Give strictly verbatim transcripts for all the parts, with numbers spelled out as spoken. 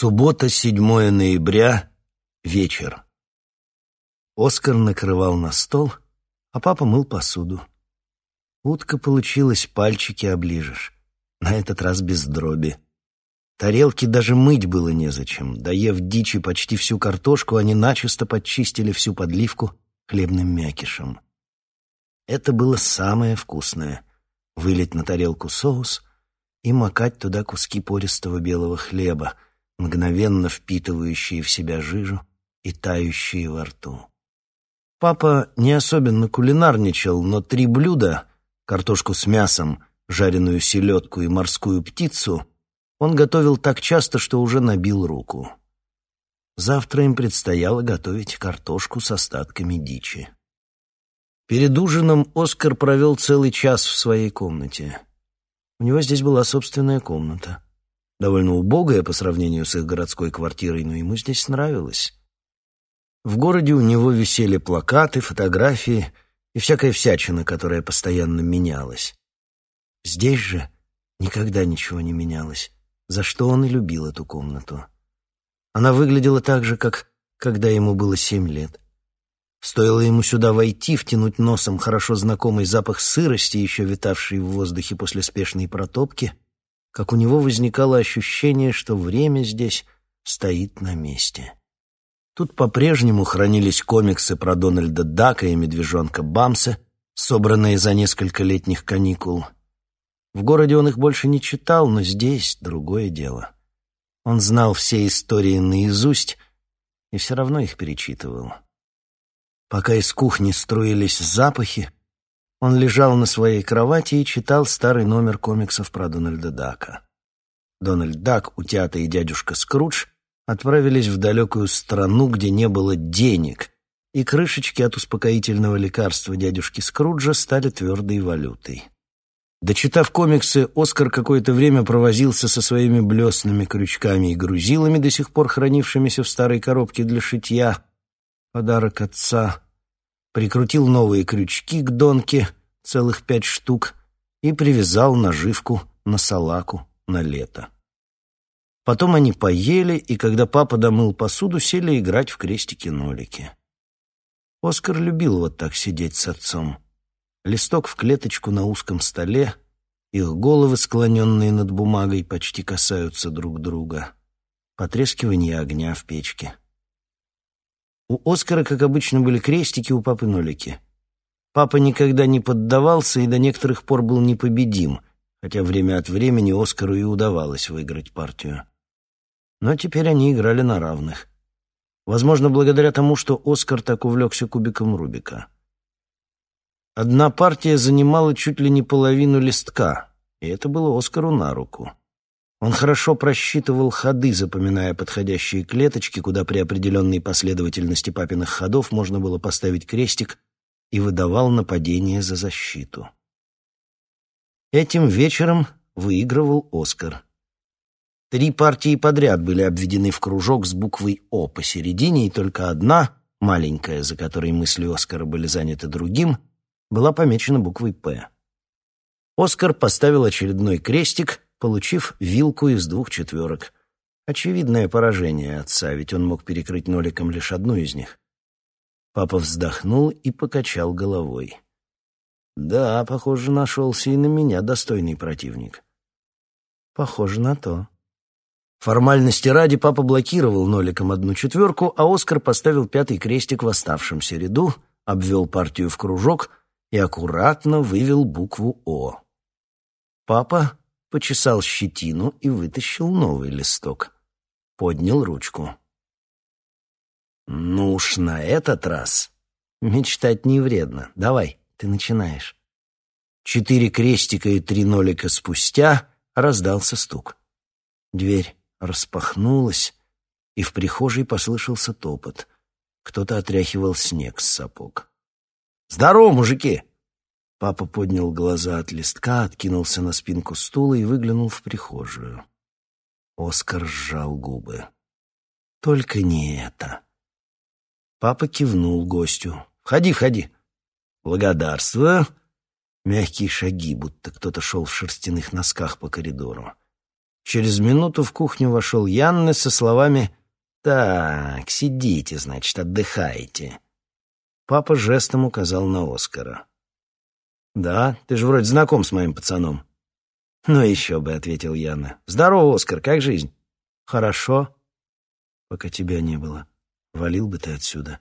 Суббота, седьмое ноября, вечер. Оскар накрывал на стол, а папа мыл посуду. Утка получилась, пальчики оближешь, на этот раз без дроби. Тарелки даже мыть было незачем. Доев дичи почти всю картошку, они начисто подчистили всю подливку хлебным мякишем. Это было самое вкусное — вылить на тарелку соус и макать туда куски пористого белого хлеба, мгновенно впитывающие в себя жижу и тающие во рту. Папа не особенно кулинарничал, но три блюда — картошку с мясом, жареную селедку и морскую птицу — он готовил так часто, что уже набил руку. Завтра им предстояло готовить картошку с остатками дичи. Перед ужином Оскар провел целый час в своей комнате. У него здесь была собственная комната. Довольно убогая по сравнению с их городской квартирой, но ему здесь нравилось. В городе у него висели плакаты, фотографии и всякая всячина, которая постоянно менялась. Здесь же никогда ничего не менялось, за что он и любил эту комнату. Она выглядела так же, как когда ему было семь лет. Стоило ему сюда войти, втянуть носом хорошо знакомый запах сырости, еще витавший в воздухе после спешной протопки, как у него возникало ощущение, что время здесь стоит на месте. Тут по-прежнему хранились комиксы про Дональда Дака и медвежонка Бамса, собранные за несколько летних каникул. В городе он их больше не читал, но здесь другое дело. Он знал все истории наизусть и все равно их перечитывал. Пока из кухни струились запахи, он лежал на своей кровати и читал старый номер комиксов про Дональда Дака. Дональд Дак, утята и дядюшка Скрудж отправились в далекую страну, где не было денег, и крышечки от успокоительного лекарства дядюшки Скруджа стали твердой валютой. Дочитав комиксы, Оскар какое-то время провозился со своими блесными крючками и грузилами, до сих пор хранившимися в старой коробке для шитья, подарок отца, прикрутил новые крючки к донке, целых пять штук, и привязал наживку на салаку на лето. Потом они поели, и когда папа домыл посуду, сели играть в крестики-нолики. Оскар любил вот так сидеть с отцом. Листок в клеточку на узком столе, их головы, склоненные над бумагой, почти касаются друг друга. Потрескивание огня в печке. У Оскара, как обычно, были крестики, у папы нолики. Папа никогда не поддавался и до некоторых пор был непобедим, хотя время от времени Оскару и удавалось выиграть партию. Но теперь они играли на равных. Возможно, благодаря тому, что Оскар так увлекся кубиком Рубика. Одна партия занимала чуть ли не половину листка, и это было Оскару на руку. Он хорошо просчитывал ходы, запоминая подходящие клеточки, куда при определенной последовательности папиных ходов можно было поставить крестик, и выдавал нападение за защиту. Этим вечером выигрывал Оскар. Три партии подряд были обведены в кружок с буквой «О» посередине, и только одна, маленькая, за которой мысли Оскара были заняты другим, была помечена буквой «П». Оскар поставил очередной крестик, получив вилку из двух четверок. Очевидное поражение отца, ведь он мог перекрыть ноликом лишь одну из них. Папа вздохнул и покачал головой. Да, похоже, нашелся и на меня достойный противник. Похоже на то. Формальности ради папа блокировал ноликом одну четверку, а Оскар поставил пятый крестик в оставшемся ряду, обвел партию в кружок и аккуратно вывел букву «О». Папа почесал щетину и вытащил новый листок. Поднял ручку. «Ну уж на этот раз мечтать не вредно. Давай, ты начинаешь». Четыре крестика и три нолика спустя раздался стук. Дверь распахнулась, и в прихожей послышался топот. Кто-то отряхивал снег с сапог. «Здорово, мужики!» Папа поднял глаза от листка, откинулся на спинку стула и выглянул в прихожую. Оскар сжал губы. «Только не это». Папа кивнул гостю. «Входи, входи». «Благодарствую». Мягкие шаги, будто кто-то шел в шерстяных носках по коридору. Через минуту в кухню вошел Янне со словами: «Так, сидите, значит, отдыхаете». Папа жестом указал на Оскара. «Да, ты же вроде знаком с моим пацаном». «Ну еще бы», — ответил Янне. «Здорово, Оскар, как жизнь?» «Хорошо. Пока тебя не было. Валил бы ты отсюда».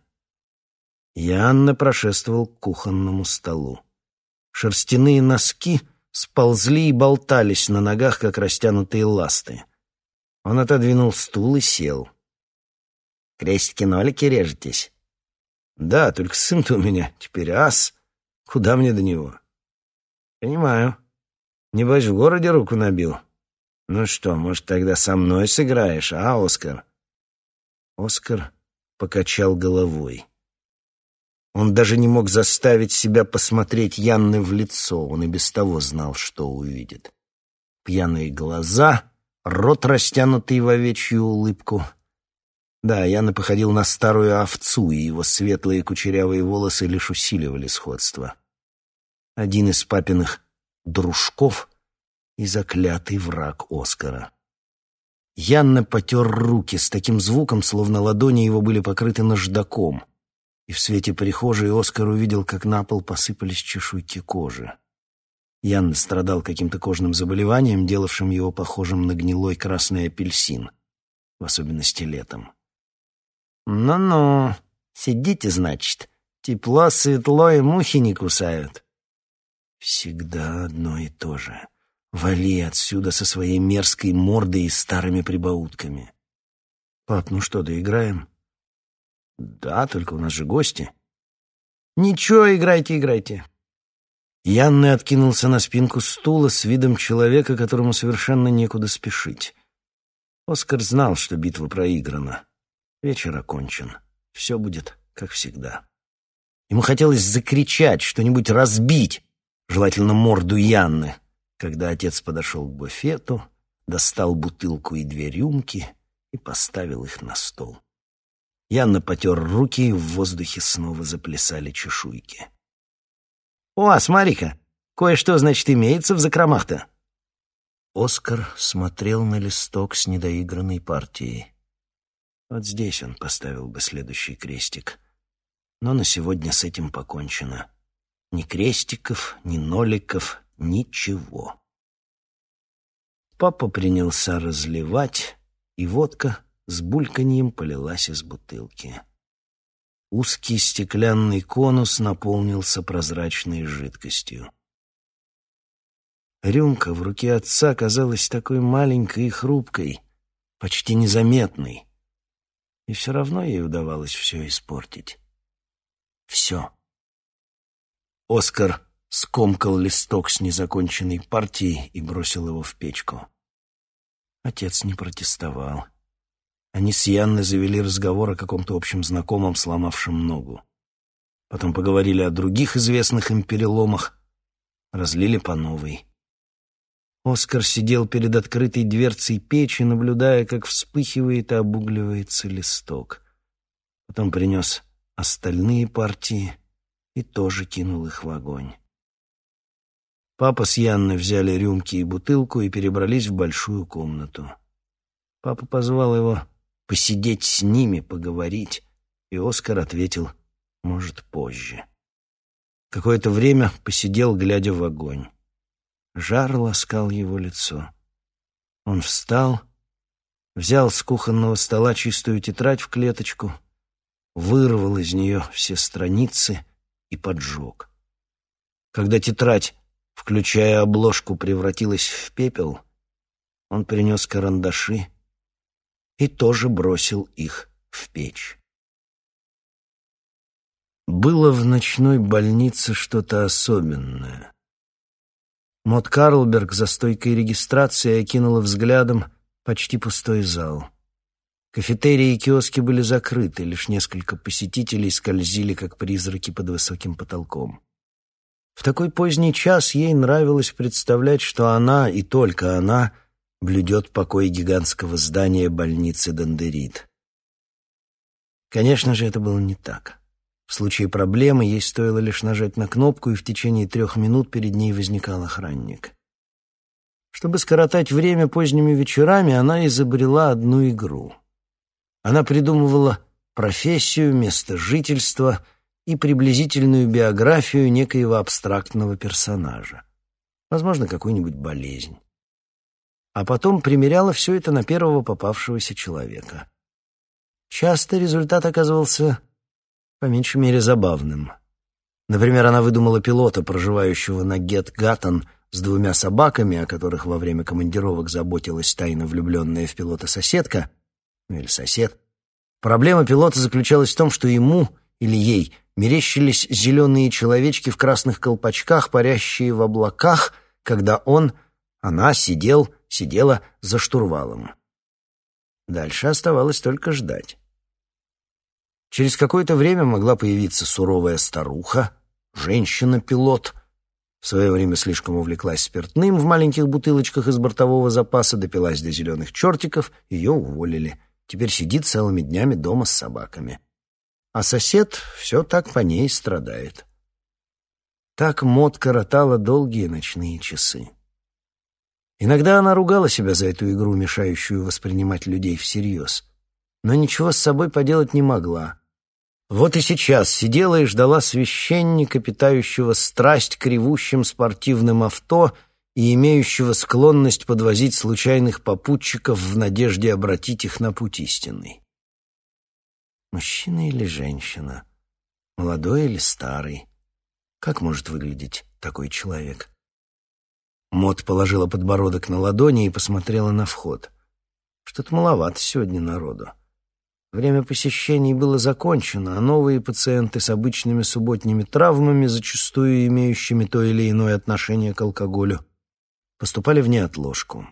Янне прошествовал к кухонному столу. Шерстяные носки сползли и болтались на ногах, как растянутые ласты. Он отодвинул стул и сел. «Крестики-нолики режетесь?» «Да, только сын-то у меня теперь ас. Куда мне до него?» «Понимаю. Небось, в городе руку набил. Ну что, может, тогда со мной сыграешь, а, Оскар?» Оскар покачал головой. Он даже не мог заставить себя посмотреть Янне в лицо. Он и без того знал, что увидит. Пьяные глаза, рот, растянутый в овечью улыбку. Да, Янне походил на старую овцу, и его светлые кучерявые волосы лишь усиливали сходство. Один из папиных дружков и заклятый враг Оскара. Янне потер руки с таким звуком, словно ладони его были покрыты наждаком. И в свете прихожей Оскар увидел, как на пол посыпались чешуйки кожи. Янне страдал каким-то кожным заболеванием, делавшим его похожим на гнилой красный апельсин, в особенности летом. «Ну-ну, сидите, значит. Тепло, светло и мухи не кусают». «Всегда одно и то же. Вали отсюда со своей мерзкой мордой и старыми прибаутками». «Пап, ну что, доиграем?» «Да, только у нас же гости». «Ничего, играйте, играйте». Янне откинулся на спинку стула с видом человека, которому совершенно некуда спешить. Оскар знал, что битва проиграна. Вечер окончен. Все будет, как всегда. Ему хотелось закричать, что-нибудь разбить, желательно морду Янны, когда отец подошел к буфету, достал бутылку и две рюмки и поставил их на стол. Янна потер руки, и в воздухе снова заплясали чешуйки. «О, смотри-ка, кое-что, значит, имеется в закромах-то». Оскар смотрел на листок с недоигранной партией. Вот здесь он поставил бы следующий крестик. Но на сегодня с этим покончено. Ни крестиков, ни ноликов, ничего. Папа принялся разливать, и водка с бульканьем полилась из бутылки. Узкий стеклянный конус наполнился прозрачной жидкостью. Рюмка в руке отца казалась такой маленькой и хрупкой, почти незаметной. И все равно ей удавалось все испортить. Все. Оскар скомкал листок с незаконченной партией и бросил его в печку. Отец не протестовал. Они с Янной завели разговор о каком-то общем знакомом, сломавшем ногу. Потом поговорили о других известных им переломах, разлили по новой. Оскар сидел перед открытой дверцей печи, наблюдая, как вспыхивает и обугливается листок. Потом принес остальные партии и тоже кинул их в огонь. Папа с Янной взяли рюмки и бутылку и перебрались в большую комнату. Папа позвал его посидеть с ними, поговорить, и Оскар ответил: «Может, позже». Какое-то время посидел, глядя в огонь. Жар ласкал его лицо. Он встал, взял с кухонного стола чистую тетрадь в клеточку, вырвал из нее все страницы и поджег. Когда тетрадь, включая обложку, превратилась в пепел, он принес карандаши и тоже бросил их в печь. Было в ночной больнице что-то особенное. Мот Карлберг за стойкой регистрации окинула взглядом почти пустой зал. Кафетерии и киоски были закрыты, лишь несколько посетителей скользили, как призраки под высоким потолком. В такой поздний час ей нравилось представлять, что она, и только она, блюдет покой гигантского здания больницы Дандерит. Конечно же, это было не так. В случае проблемы ей стоило лишь нажать на кнопку, и в течение трех минут перед ней возникал охранник. Чтобы скоротать время поздними вечерами, она изобрела одну игру. Она придумывала профессию, место жительства и приблизительную биографию некоего абстрактного персонажа. Возможно, какую-нибудь болезнь. А потом примеряла все это на первого попавшегося человека. Часто результат оказывался, по меньшей мере, забавным. Например, она выдумала пилота, проживающего на Гет-Гаттон, с двумя собаками, о которых во время командировок заботилась тайно влюбленная в пилота соседка, ну или сосед. Проблема пилота заключалась в том, что ему или ей мерещились зеленые человечки в красных колпачках, парящие в облаках, когда он, она сидел, сидела за штурвалом. Дальше оставалось только ждать. Через какое-то время могла появиться суровая старуха, женщина-пилот. В свое время слишком увлеклась спиртным в маленьких бутылочках из бортового запаса, допилась до зеленых чертиков, ее уволили. Теперь сидит целыми днями дома с собаками. А сосед все так по ней страдает. Так Мот коротала долгие ночные часы. Иногда она ругала себя за эту игру, мешающую воспринимать людей всерьез, но ничего с собой поделать не могла. Вот и сейчас сидела и ждала священника, питающего страсть к ревущим спортивным авто и имеющего склонность подвозить случайных попутчиков в надежде обратить их на путь истинный. Мужчина или женщина? Молодой или старый? Как может выглядеть такой человек? Мот положила подбородок на ладони и посмотрела на вход. Что-то маловато сегодня народу. Время посещений было закончено, а новые пациенты с обычными субботними травмами, зачастую имеющими то или иное отношение к алкоголю, поступали в неотложку.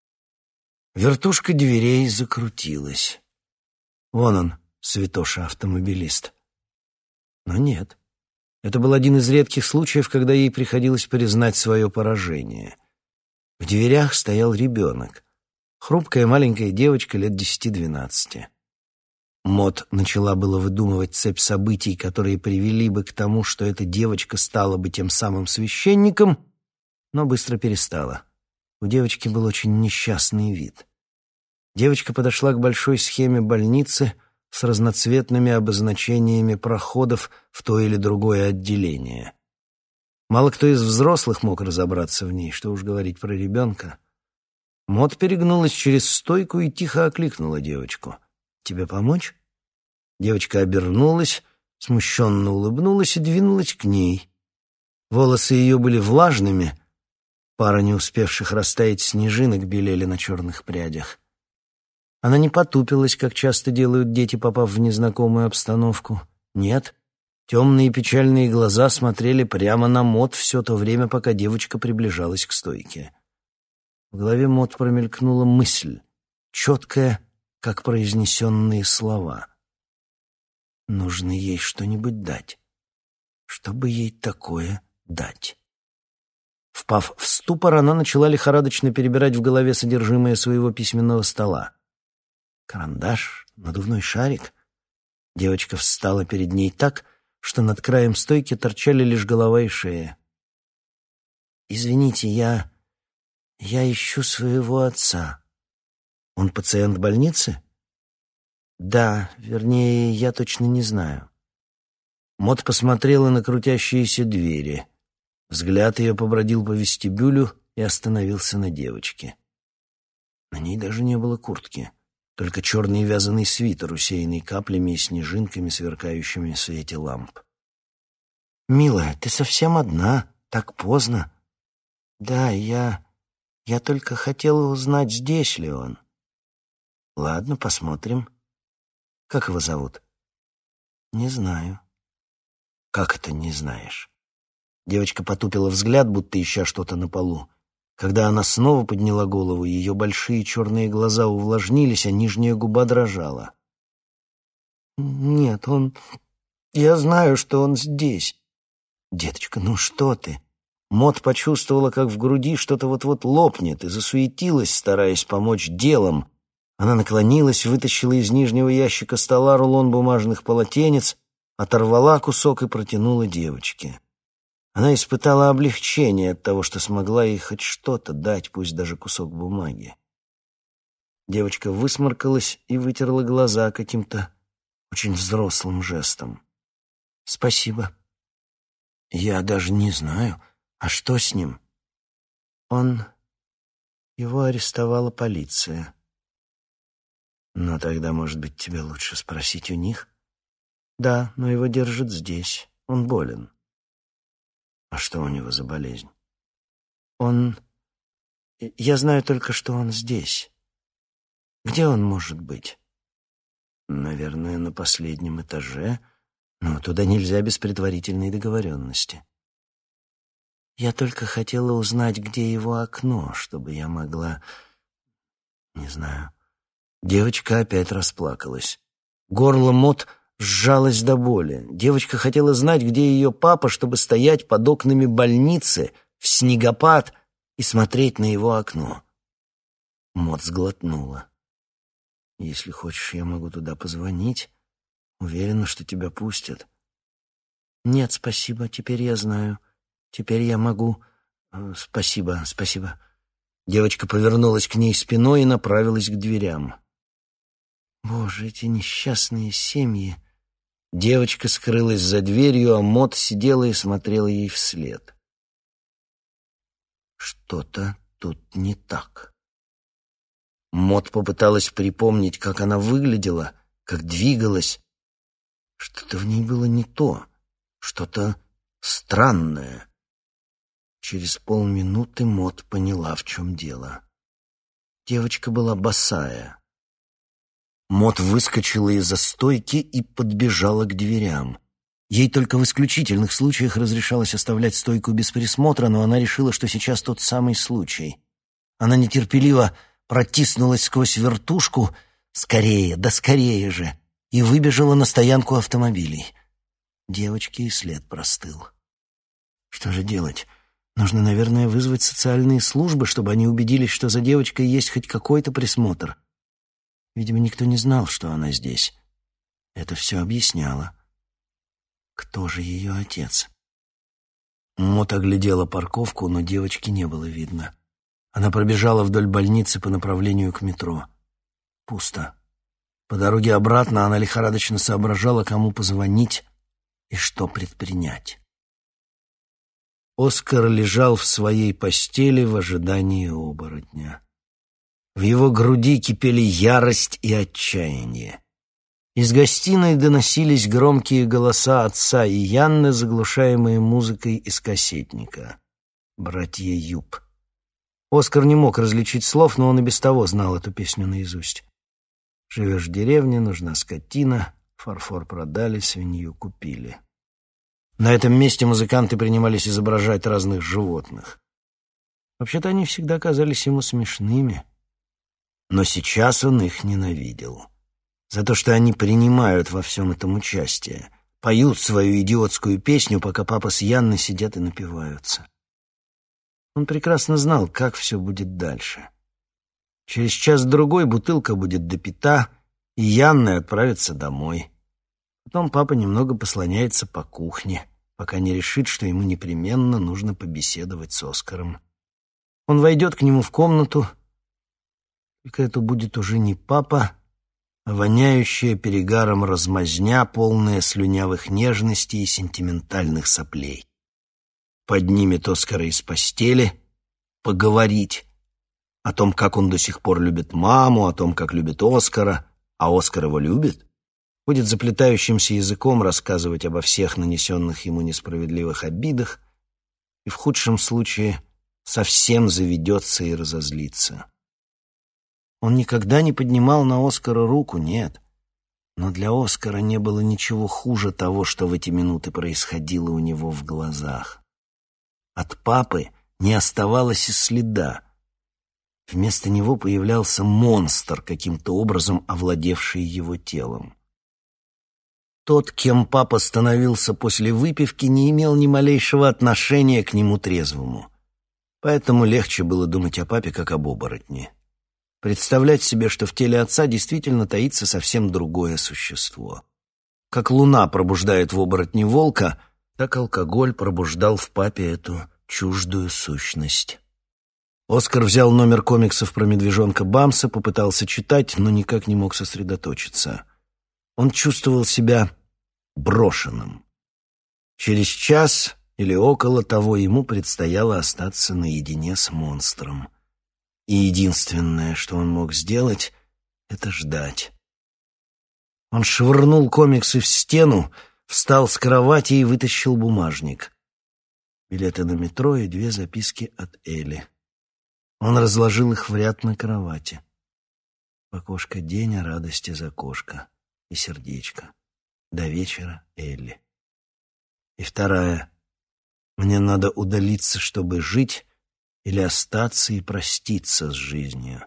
Вертушка дверей закрутилась. Вон он, святоша-автомобилист. Но нет. Это был один из редких случаев, когда ей приходилось признать свое поражение. В дверях стоял ребенок. Хрупкая маленькая девочка лет десяти-двенадцати. Мот начала было выдумывать цепь событий, которые привели бы к тому, что эта девочка стала бы тем самым священником, но быстро перестала. У девочки был очень несчастный вид. Девочка подошла к большой схеме больницы с разноцветными обозначениями проходов в то или другое отделение. Мало кто из взрослых мог разобраться в ней, что уж говорить про ребенка. Мот перегнулась через стойку и тихо окликнула девочку. «Тебе помочь?» Девочка обернулась, смущенно улыбнулась и двинулась к ней. Волосы ее были влажными, пара не успевших растаять снежинок белели на черных прядях. Она не потупилась, как часто делают дети, попав в незнакомую обстановку. Нет, темные печальные глаза смотрели прямо на Мот все то время, пока девочка приближалась к стойке. В голове Мот промелькнула мысль, четкая, как произнесенные слова. Нужно ей что-нибудь дать. Что бы ей такое дать? Впав в ступор, она начала лихорадочно перебирать в голове содержимое своего письменного стола. Карандаш, надувной шарик. Девочка встала перед ней так, что над краем стойки торчали лишь голова и шея. «Извините, я... я ищу своего отца. Он пациент больницы?» «Да, вернее, я точно не знаю». Мот посмотрела на крутящиеся двери. Взгляд ее побродил по вестибюлю и остановился на девочке. На ней даже не было куртки, только черный вязаный свитер, усеянный каплями и снежинками, сверкающими в свете ламп. «Милая, ты совсем одна, так поздно». «Да, я... я только хотела узнать, здесь ли он». «Ладно, посмотрим. Как его зовут?» «Не знаю». «Как это не знаешь?» Девочка потупила взгляд, будто ища что-то на полу. Когда она снова подняла голову, ее большие черные глаза увлажнились, а нижняя губа дрожала. «Нет, он... я знаю, что он здесь». «Деточка, ну что ты?» Мот почувствовала, как в груди что-то вот-вот лопнет, и засуетилась, стараясь помочь делом. Она наклонилась, вытащила из нижнего ящика стола рулон бумажных полотенец, оторвала кусок и протянула девочке. Она испытала облегчение от того, что смогла ей хоть что-то дать, пусть даже кусок бумаги. Девочка высморкалась и вытерла глаза каким-то очень взрослым жестом. «Спасибо. Я даже не знаю, а что с ним?» «Он... Его арестовала полиция». «Но тогда, может быть, тебе лучше спросить у них?» «Да, но его держат здесь. Он болен». «А что у него за болезнь?» «Он... Я знаю только, что он здесь. Где он может быть?» «Наверное, на последнем этаже, но туда нельзя без предварительной договоренности». «Я только хотела узнать, где его окно, чтобы я могла... Не знаю...» Девочка опять расплакалась. Горло Мот сжалось до боли. Девочка хотела знать, где ее папа, чтобы стоять под окнами больницы в снегопад и смотреть на его окно. Мот сглотнула. «Если хочешь, я могу туда позвонить. Уверена, что тебя пустят». «Нет, спасибо, теперь я знаю. Теперь я могу... Спасибо, спасибо». Девочка повернулась к ней спиной и направилась к дверям. «Боже, эти несчастные семьи!» Девочка скрылась за дверью, а Мот сидела и смотрела ей вслед. Что-то тут не так. Мот попыталась припомнить, как она выглядела, как двигалась. Что-то в ней было не то, что-то странное. Через полминуты Мот поняла, в чем дело. Девочка была босая. Мот выскочила из-за стойки и подбежала к дверям. Ей только в исключительных случаях разрешалось оставлять стойку без присмотра, но она решила, что сейчас тот самый случай. Она нетерпеливо протиснулась сквозь вертушку, скорее, да скорее же, и выбежала на стоянку автомобилей. Девочке и след простыл. Что же делать? Нужно, наверное, вызвать социальные службы, чтобы они убедились, что за девочкой есть хоть какой-то присмотр. Видимо, никто не знал, что она здесь. Это все объясняло. Кто же ее отец? Мот оглядела парковку, но девочки не было видно. Она пробежала вдоль больницы по направлению к метро. Пусто. По дороге обратно она лихорадочно соображала, кому позвонить и что предпринять. Оскар лежал в своей постели в ожидании оборотня. В его груди кипели ярость и отчаяние. Из гостиной доносились громкие голоса отца и Янны, заглушаемые музыкой из кассетника. Братья Юб. Оскар не мог различить слов, но он и без того знал эту песню наизусть. «Живешь в деревне, нужна скотина, фарфор продали, свинью купили». На этом месте музыканты принимались изображать разных животных. Вообще-то они всегда казались ему смешными. Но сейчас он их ненавидел. За то, что они принимают во всем этом участие, поют свою идиотскую песню, пока папа с Янной сидят и напиваются. Он прекрасно знал, как все будет дальше. Через час-другой бутылка будет допита, и Янна отправится домой. Потом папа немного послоняется по кухне, пока не решит, что ему непременно нужно побеседовать с Оскаром. Он войдет к нему в комнату, только это будет уже не папа, а воняющая перегаром размазня, полная слюнявых нежностей и сентиментальных соплей. Поднимет Оскара из постели, поговорить о том, как он до сих пор любит маму, о том, как любит Оскара, а Оскар его любит, будет заплетающимся языком рассказывать обо всех нанесенных ему несправедливых обидах и в худшем случае совсем заведется и разозлится. Он никогда не поднимал на Оскара руку, нет. Но для Оскара не было ничего хуже того, что в эти минуты происходило у него в глазах. От папы не оставалось и следа. Вместо него появлялся монстр, каким-то образом овладевший его телом. Тот, кем папа становился после выпивки, не имел ни малейшего отношения к нему трезвому. Поэтому легче было думать о папе как об оборотне. Представлять себе, что в теле отца действительно таится совсем другое существо. Как луна пробуждает в оборотне волка, так алкоголь пробуждал в папе эту чуждую сущность. Оскар взял номер комиксов про медвежонка Бамса, попытался читать, но никак не мог сосредоточиться. Он чувствовал себя брошенным. Через час или около того ему предстояло остаться наедине с монстром. И единственное, что он мог сделать, это ждать. Он швырнул комиксы в стену, встал с кровати и вытащил бумажник. Билеты на метро и две записки от Элли. Он разложил их в ряд на кровати. В окошко день, о радости за кошка и сердечко. До вечера Элли. И вторая. Мне надо удалиться, чтобы жить, или остаться и проститься с жизнью.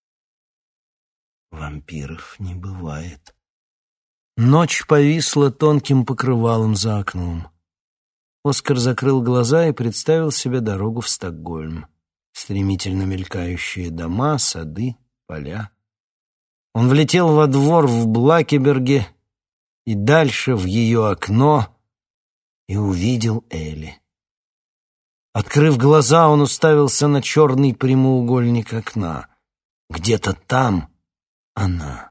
Вампиров не бывает. Ночь повисла тонким покрывалом за окном. Оскар закрыл глаза и представил себе дорогу в Стокгольм. Стремительно мелькающие дома, сады, поля. Он влетел во двор в Блакеберге и дальше в ее окно и увидел Элли. Открыв глаза, он уставился на черный прямоугольник окна. Где-то там она.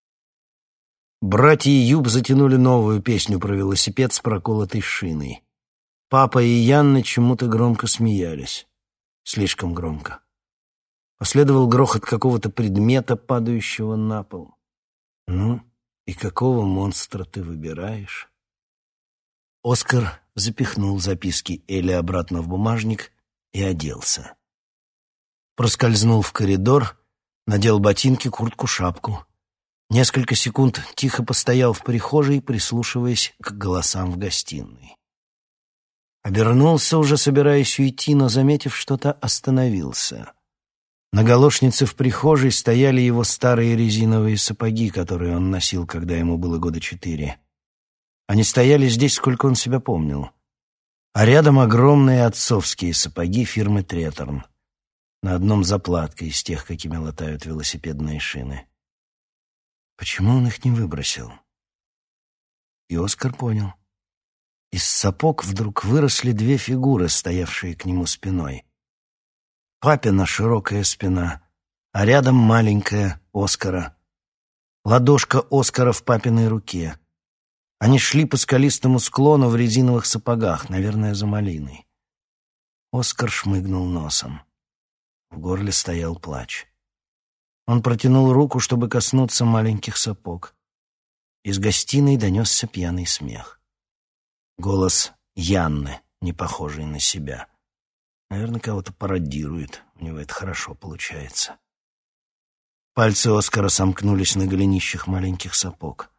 Братья Юб затянули новую песню про велосипед с проколотой шиной. Папа и Янна чему-то громко смеялись. Слишком громко. Последовал грохот какого-то предмета, падающего на пол. «Ну, и какого монстра ты выбираешь?» Оскар запихнул записки Элли обратно в бумажник и оделся. Проскользнул в коридор, надел ботинки, куртку, шапку. Несколько секунд тихо постоял в прихожей, прислушиваясь к голосам в гостиной. Обернулся, уже собираясь уйти, но, заметив что-то, остановился. На галошнице в прихожей стояли его старые резиновые сапоги, которые он носил, когда ему было года четыре. Они стояли здесь, сколько он себя помнил. А рядом огромные отцовские сапоги фирмы Треторн. На одном заплатка из тех, какими латают велосипедные шины. Почему он их не выбросил? И Оскар понял. Из сапог вдруг выросли две фигуры, стоявшие к нему спиной. Папина широкая спина, а рядом маленькая Оскара. Ладошка Оскара в папиной руке. Они шли по скалистому склону в резиновых сапогах, наверное, за малиной. Оскар шмыгнул носом. В горле стоял плач. Он протянул руку, чтобы коснуться маленьких сапог. Из гостиной донесся пьяный смех. Голос Янны, не похожий на себя. Наверное, кого-то пародирует. У него это хорошо получается. Пальцы Оскара сомкнулись на голенищах маленьких сапог.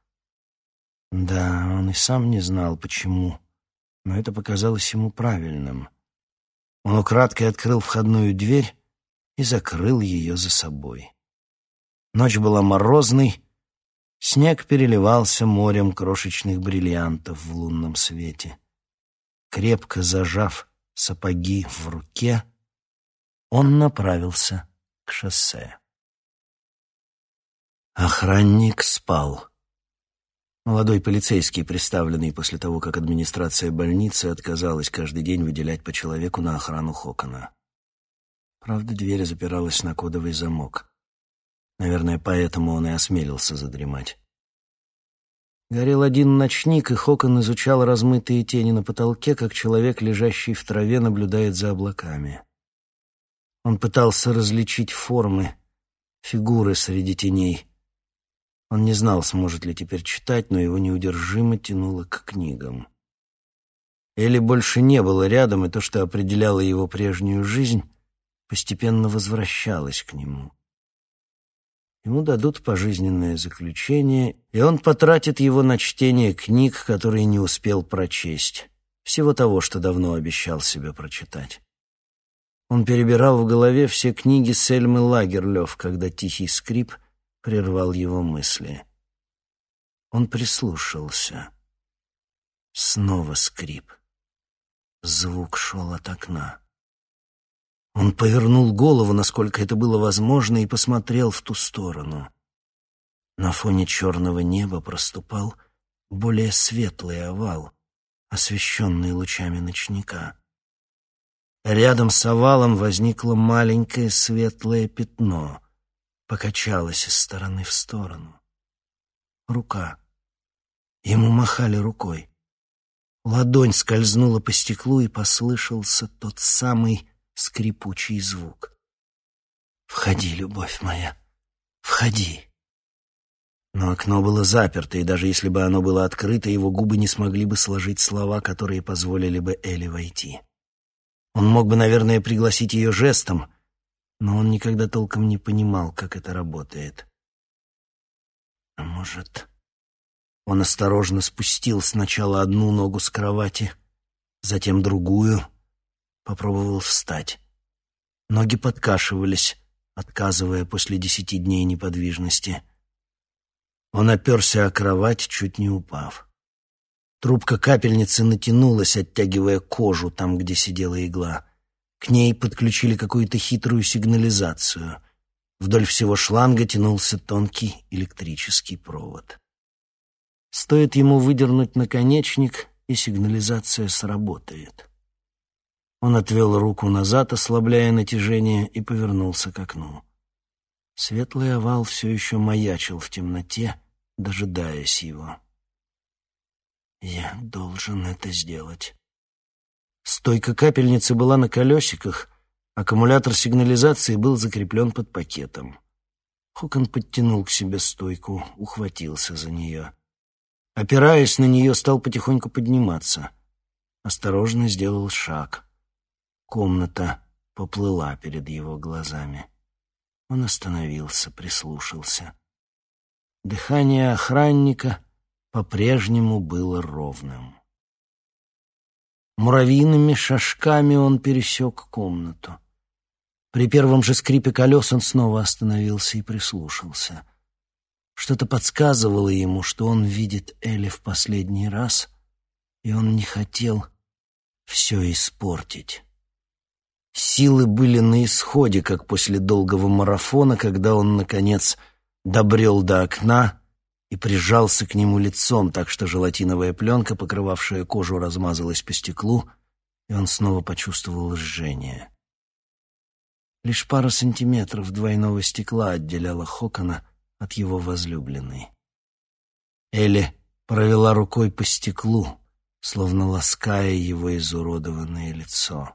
Да, он и сам не знал, почему, но это показалось ему правильным. Он украдкой открыл входную дверь и закрыл ее за собой. Ночь была морозной, снег переливался морем крошечных бриллиантов в лунном свете. Крепко зажав сапоги в руке, он направился к шоссе. Охранник спал. Молодой полицейский, приставленный после того, как администрация больницы отказалась каждый день выделять по человеку на охрану Хокона. Правда, дверь запиралась на кодовый замок. Наверное, поэтому он и осмелился задремать. Горел один ночник, и Хокон изучал размытые тени на потолке, как человек, лежащий в траве, наблюдает за облаками. Он пытался различить формы, фигуры среди теней. Он не знал, сможет ли теперь читать, но его неудержимо тянуло к книгам. Элли больше не было рядом, и то, что определяло его прежнюю жизнь, постепенно возвращалось к нему. Ему дадут пожизненное заключение, и он потратит его на чтение книг, которые не успел прочесть, всего того, что давно обещал себе прочитать. Он перебирал в голове все книги Сельмы Лагерлёв, когда тихий скрип прервал его мысли. Он прислушался. Снова скрип. Звук шел от окна. Он повернул голову, насколько это было возможно, и посмотрел в ту сторону. На фоне черного неба проступал более светлый овал, освещенный лучами ночника. Рядом с овалом возникло маленькое светлое пятно, покачалось из стороны в сторону. Рука. Ему махали рукой. Ладонь скользнула по стеклу, и послышался тот самый скрипучий звук. «Входи, любовь моя, входи!» Но окно было заперто, и даже если бы оно было открыто, его губы не смогли бы сложить слова, которые позволили бы Элли войти. Он мог бы, наверное, пригласить ее жестом, но он никогда толком не понимал, как это работает. А может... Он осторожно спустил сначала одну ногу с кровати, затем другую, попробовал встать. Ноги подкашивались, отказывая после десяти дней неподвижности. Он оперся о кровать, чуть не упав. Трубка капельницы натянулась, оттягивая кожу там, где сидела игла. К ней подключили какую-то хитрую сигнализацию. Вдоль всего шланга тянулся тонкий электрический провод. Стоит ему выдернуть наконечник, и сигнализация сработает. Он отвел руку назад, ослабляя натяжение, и повернулся к окну. Светлый овал все еще маячил в темноте, дожидаясь его. «Я должен это сделать». Стойка капельницы была на колесиках, аккумулятор сигнализации был закреплен под пакетом. Хокон подтянул к себе стойку, ухватился за нее. Опираясь на нее, стал потихоньку подниматься. Осторожно сделал шаг. Комната поплыла перед его глазами. Он остановился, прислушался. Дыхание охранника по-прежнему было ровным. Муравьиными шажками он пересек комнату. При первом же скрипе колес он снова остановился и прислушался. Что-то подсказывало ему, что он видит Элли в последний раз, и он не хотел все испортить. Силы были на исходе, как после долгого марафона, когда он, наконец, добрел до окна и прижался к нему лицом, так что желатиновая пленка, покрывавшая кожу, размазалась по стеклу, и он снова почувствовал жжение. Лишь пара сантиметров двойного стекла отделяла Хокона от его возлюбленной. Элли провела рукой по стеклу, словно лаская его изуродованное лицо.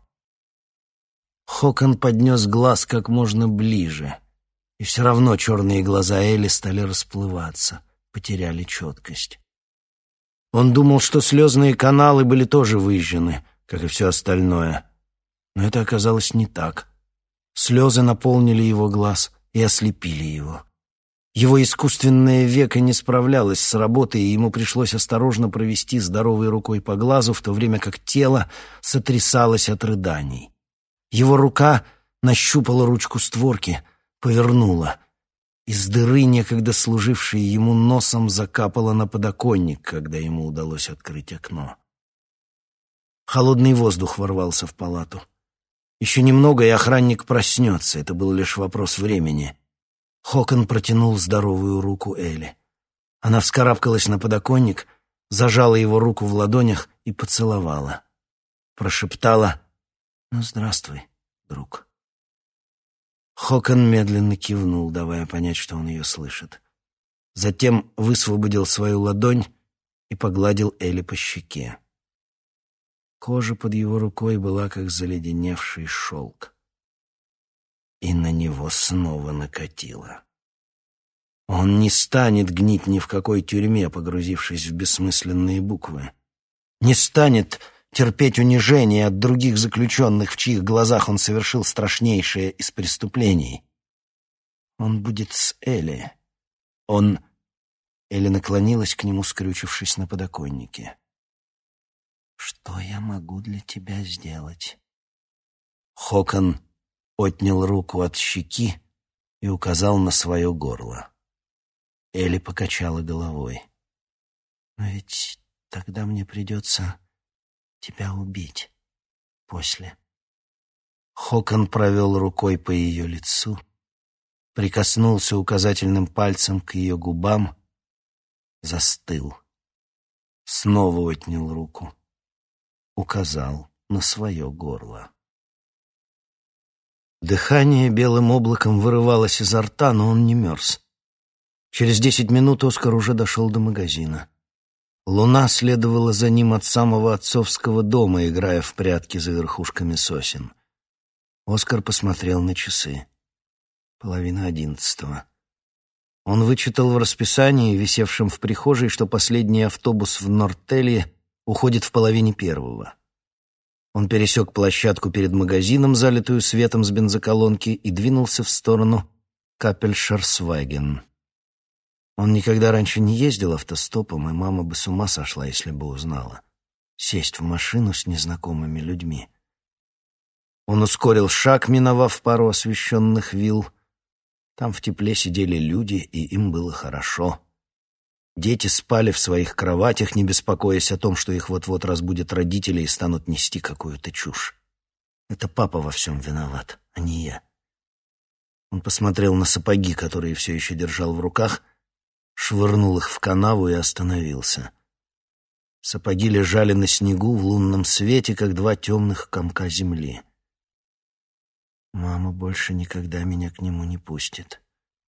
Хокон поднес глаз как можно ближе, и все равно черные глаза Элли стали расплываться, потеряли четкость. Он думал, что слезные каналы были тоже выжжены, как и все остальное, но это оказалось не так. Слезы наполнили его глаз и ослепили его. Его искусственное веко не справлялось с работой, и ему пришлось осторожно провести здоровой рукой по глазу, в то время как тело сотрясалось от рыданий. Его рука нащупала ручку створки, повернула. Из дыры, некогда служившей ему носом, закапала на подоконник, когда ему удалось открыть окно. Холодный воздух ворвался в палату. Еще немного, и охранник проснется, это был лишь вопрос времени. Хокон протянул здоровую руку Элли. Она вскарабкалась на подоконник, зажала его руку в ладонях и поцеловала. Прошептала: «Ну, здравствуй, друг». Хокон медленно кивнул, давая понять, что он ее слышит. Затем высвободил свою ладонь и погладил Элли по щеке. Кожа под его рукой была как заледеневший шелк. И на него снова накатило. Он не станет гнить ни в какой тюрьме, погрузившись в бессмысленные буквы. Не станет терпеть унижение от других заключенных, в чьих глазах он совершил страшнейшее из преступлений. Он будет с Элли. Он... Элли наклонилась к нему, скрючившись на подоконнике. «Что я могу для тебя сделать?» Хокон отнял руку от щеки и указал на свое горло. Элли покачала головой. «Но ведь тогда мне придется тебя убить после». Хокон провел рукой по ее лицу, прикоснулся указательным пальцем к ее губам, застыл. Снова отнял руку. указал на свое горло. Дыхание белым облаком вырывалось изо рта, но он не мерз. Через десять минут Оскар уже дошел до магазина. Луна следовала за ним от самого отцовского дома, играя в прятки за верхушками сосен. Оскар посмотрел на часы. Половина одиннадцатого. Он вычитал в расписании, висевшем в прихожей, что последний автобус в Нортелье уходит в половине первого. Он пересек площадку перед магазином, залитую светом с бензоколонки, и двинулся в сторону Капельшерсваген. Он никогда раньше не ездил автостопом, и мама бы с ума сошла, если бы узнала. Сесть в машину с незнакомыми людьми. Он ускорил шаг, миновав пару освещенных вилл. Там в тепле сидели люди, и им было хорошо. Дети спали в своих кроватях, не беспокоясь о том, что их вот-вот разбудят родители и станут нести какую-то чушь. Это папа во всем виноват, а не я. Он посмотрел на сапоги, которые все еще держал в руках, швырнул их в канаву и остановился. Сапоги лежали на снегу в лунном свете, как два темных комка земли. Мама больше никогда меня к нему не пустит.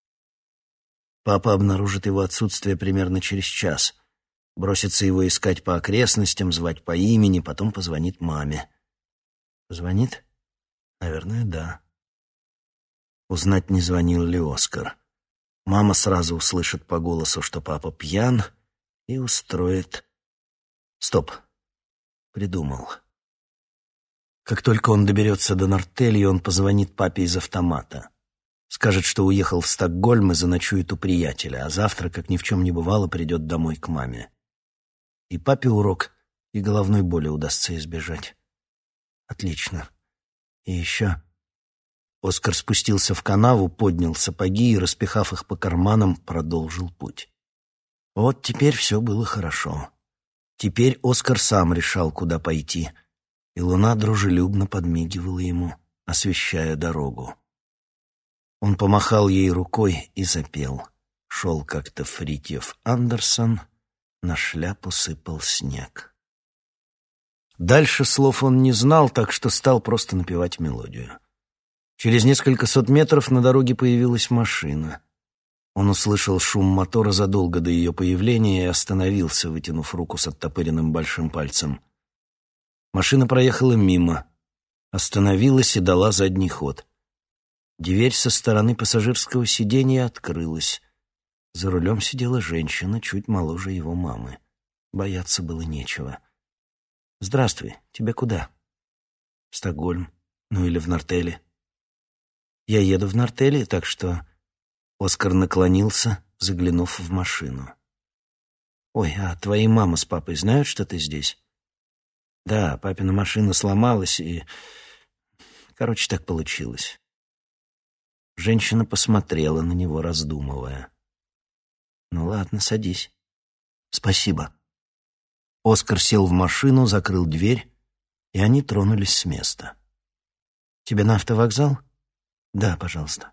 Папа обнаружит его отсутствие примерно через час. Бросится его искать по окрестностям, звать по имени, потом позвонит маме. Позвонит? Наверное, да. Узнать, не звонил ли Оскар. Мама сразу услышит по голосу, что папа пьян, и устроит... Стоп. Придумал. Как только он доберется до Нортельи, он позвонит папе из автомата. Скажет, что уехал в Стокгольм и заночует у приятеля, а завтра, как ни в чем не бывало, придет домой к маме. И папе урок, и головной боли удастся избежать. Отлично. И еще... Оскар спустился в канаву, поднял сапоги и, распихав их по карманам, продолжил путь. Вот теперь все было хорошо. Теперь Оскар сам решал, куда пойти, и луна дружелюбно подмигивала ему, освещая дорогу. Он помахал ей рукой и запел. Шел как-то Фритьёф Андерсон, на шляпу сыпал снег. Дальше слов он не знал, так что стал просто напевать мелодию. Через несколько сот метров на дороге появилась машина. Он услышал шум мотора задолго до ее появления и остановился, вытянув руку с оттопыренным большим пальцем. Машина проехала мимо, остановилась и дала задний ход. Дверь со стороны пассажирского сиденья открылась. За рулем сидела женщина, чуть моложе его мамы. Бояться было нечего. «Здравствуй, тебе куда?» «В Стокгольм, ну или в Нортеле». «Я еду в Нортеле, так что...» Оскар наклонился, заглянув в машину. «Ой, а твои мама с папой знают, что ты здесь?» «Да, папина машина сломалась, и... Короче, так получилось». Женщина посмотрела на него, раздумывая. «Ну ладно, садись». «Спасибо». Оскар сел в машину, закрыл дверь, и они тронулись с места. «Тебе на автовокзал?» «Да, пожалуйста».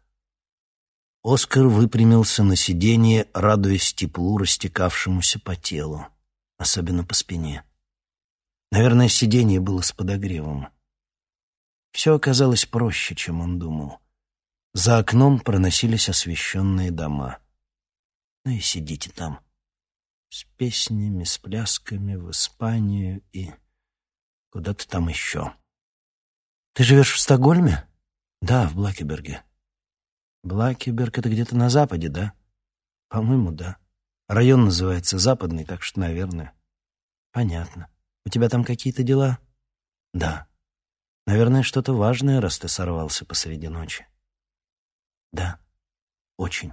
Оскар выпрямился на сиденье, радуясь теплу, растекавшемуся по телу, особенно по спине. Наверное, сиденье было с подогревом. Все оказалось проще, чем он думал. За окном проносились освещенные дома. Ну и сидите там. С песнями, с плясками в Испанию и куда-то там еще. «Ты живешь в Стокгольме?» «Да, в Блакеберге». «Блакеберг — это где-то на западе, да?» «По-моему, да. Район называется Западный, так что, наверное». «Понятно. У тебя там какие-то дела?» «Да». «Наверное, что-то важное, раз ты сорвался посреди ночи». «Да, очень».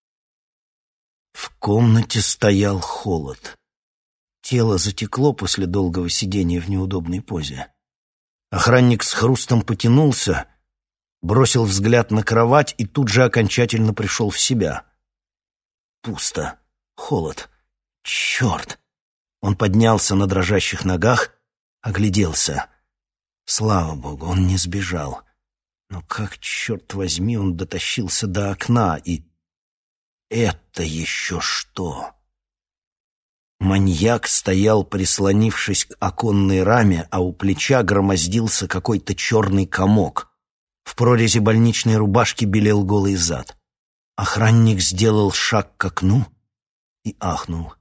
В комнате стоял холод. Тело затекло после долгого сидения в неудобной позе. Охранник с хрустом потянулся, бросил взгляд на кровать и тут же окончательно пришел в себя. Пусто. Холод. Черт! Он поднялся на дрожащих ногах, огляделся. Слава богу, он не сбежал. Но как, черт возьми, он дотащился до окна и... Это еще что? Маньяк стоял, прислонившись к оконной раме, а у плеча громоздился какой-то черный комок. В прорези больничной рубашки белел голый зад. Охранник сделал шаг к окну и ахнул.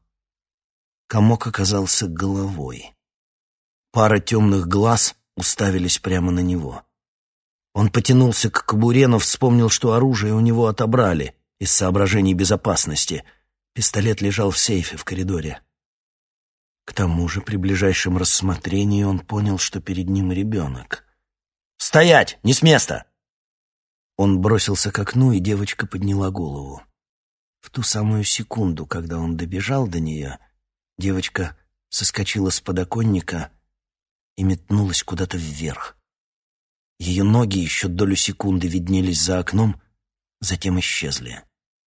Комок оказался головой. Пара темных глаз уставились прямо на него. Он потянулся к кобуре, но вспомнил, что оружие у него отобрали из соображений безопасности. Пистолет лежал в сейфе в коридоре. К тому же при ближайшем рассмотрении он понял, что перед ним ребенок. «Стоять! Не с места!» Он бросился к окну, и девочка подняла голову. В ту самую секунду, когда он добежал до нее, девочка соскочила с подоконника и метнулась куда-то вверх. Ее ноги еще долю секунды виднелись за окном, затем исчезли.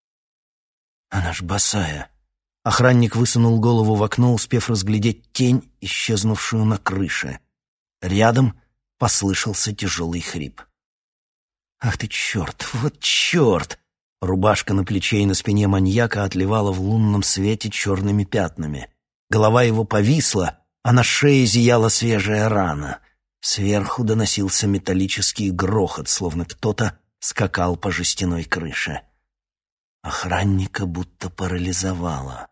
Она ж босая. Охранник высунул голову в окно, успев разглядеть тень, исчезнувшую на крыше. Рядом послышался тяжелый хрип. «Ах ты черт! Вот черт!» Рубашка на плече и на спине маньяка отливала в лунном свете черными пятнами. Голова его повисла, а на шее зияла свежая рана. Сверху доносился металлический грохот, словно кто-то скакал по жестяной крыше. Охранника будто парализовало.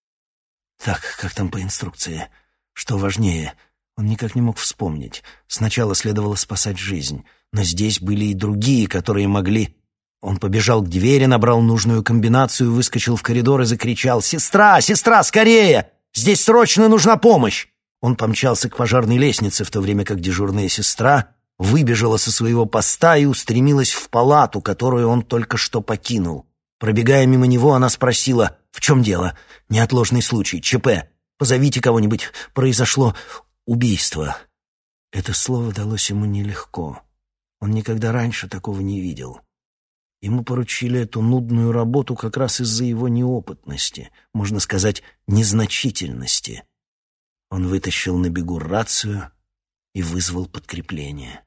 Так, как там по инструкции? Что важнее? Он никак не мог вспомнить. Сначала следовало спасать жизнь, но здесь были и другие, которые могли... Он побежал к двери, набрал нужную комбинацию, выскочил в коридор и закричал: «Сестра! Сестра, скорее! Здесь срочно нужна помощь!» Он помчался к пожарной лестнице, в то время как дежурная сестра выбежала со своего поста и устремилась в палату, которую он только что покинул. Пробегая мимо него, она спросила: «В чем дело? Неотложный случай, ЧП. Позовите кого-нибудь. Произошло убийство». Это слово далось ему нелегко. Он никогда раньше такого не видел. Ему поручили эту нудную работу как раз из-за его неопытности, можно сказать, незначительности. Он вытащил на бегу рацию и вызвал подкрепление.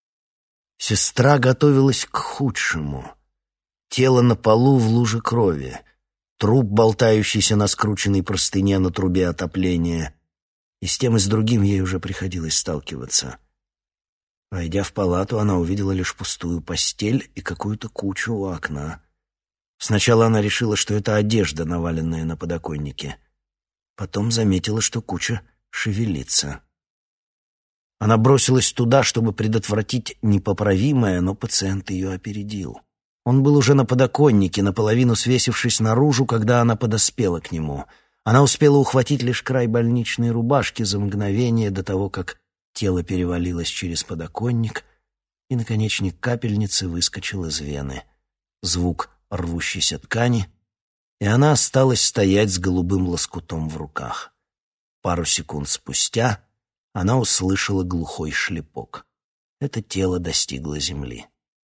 Сестра готовилась к худшему. Тело на полу в луже крови, труп, болтающийся на скрученной простыне на трубе отопления. И с тем и с другим ей уже приходилось сталкиваться. Войдя в палату, она увидела лишь пустую постель и какую-то кучу у окна. Сначала она решила, что это одежда, наваленная на подоконнике. Потом заметила, что куча шевелится. Она бросилась туда, чтобы предотвратить непоправимое, но пациент ее опередил. Он был уже на подоконнике, наполовину свесившись наружу, когда она подоспела к нему. Она успела ухватить лишь край больничной рубашки за мгновение до того, как тело перевалилось через подоконник, и наконечник капельницы выскочил из вены. Звук рвущейся ткани, и она осталась стоять с голубым лоскутом в руках. Пару секунд спустя она услышала глухой шлепок. Это тело достигло земли.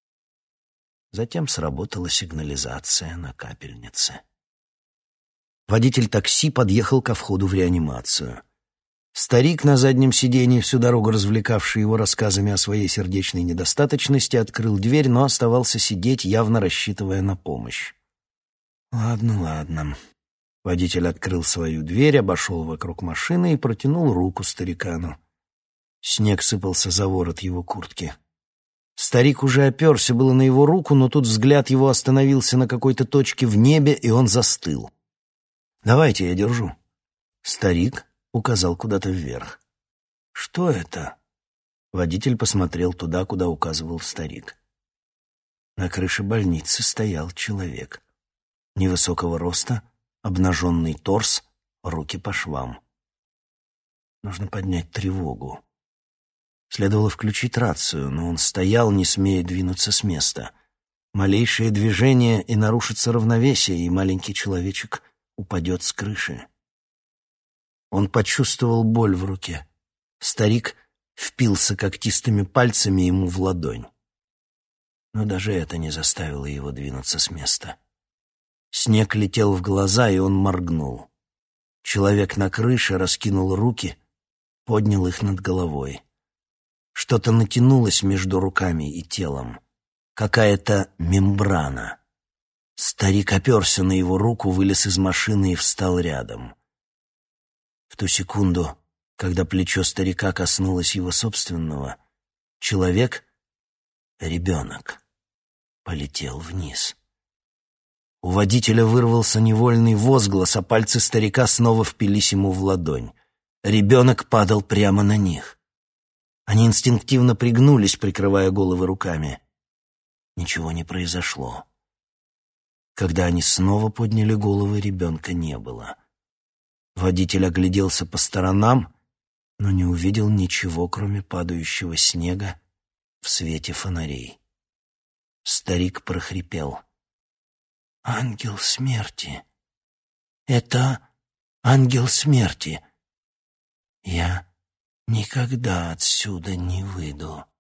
Затем сработала сигнализация на капельнице. Водитель такси подъехал ко входу в реанимацию. Старик на заднем сиденье, всю дорогу развлекавший его рассказами о своей сердечной недостаточности, открыл дверь, но оставался сидеть, явно рассчитывая на помощь. «Ладно, ладно». Водитель открыл свою дверь, обошел вокруг машины и протянул руку старикану. Снег сыпался за ворот его куртки. Старик уже оперся было на его руку, но тут взгляд его остановился на какой-то точке в небе, и он застыл. «Давайте я держу». Старик указал куда-то вверх. «Что это?» Водитель посмотрел туда, куда указывал старик. На крыше больницы стоял человек. Невысокого роста, обнаженный торс, руки по швам. Нужно поднять тревогу. Следовало включить рацию, но он стоял, не смея двинуться с места. Малейшее движение, и нарушится равновесие, и маленький человечек упадет с крыши. Он почувствовал боль в руке. Старик впился когтистыми пальцами ему в ладонь. Но даже это не заставило его двинуться с места. Снег летел в глаза, и он моргнул. Человек на крыше раскинул руки, поднял их над головой. Что-то натянулось между руками и телом. Какая-то мембрана. Старик оперся на его руку, вылез из машины и встал рядом. В ту секунду, когда плечо старика коснулось его собственного, человек, ребенок, полетел вниз. У водителя вырвался невольный возглас, а пальцы старика снова впились ему в ладонь. Ребенок падал прямо на них. Они инстинктивно пригнулись, прикрывая головы руками. Ничего не произошло. Когда они снова подняли головы, ребенка не было. Водитель огляделся по сторонам, но не увидел ничего, кроме падающего снега в свете фонарей. Старик прохрипел: «Ангел смерти! Это ангел смерти! Я никогда отсюда не выйду».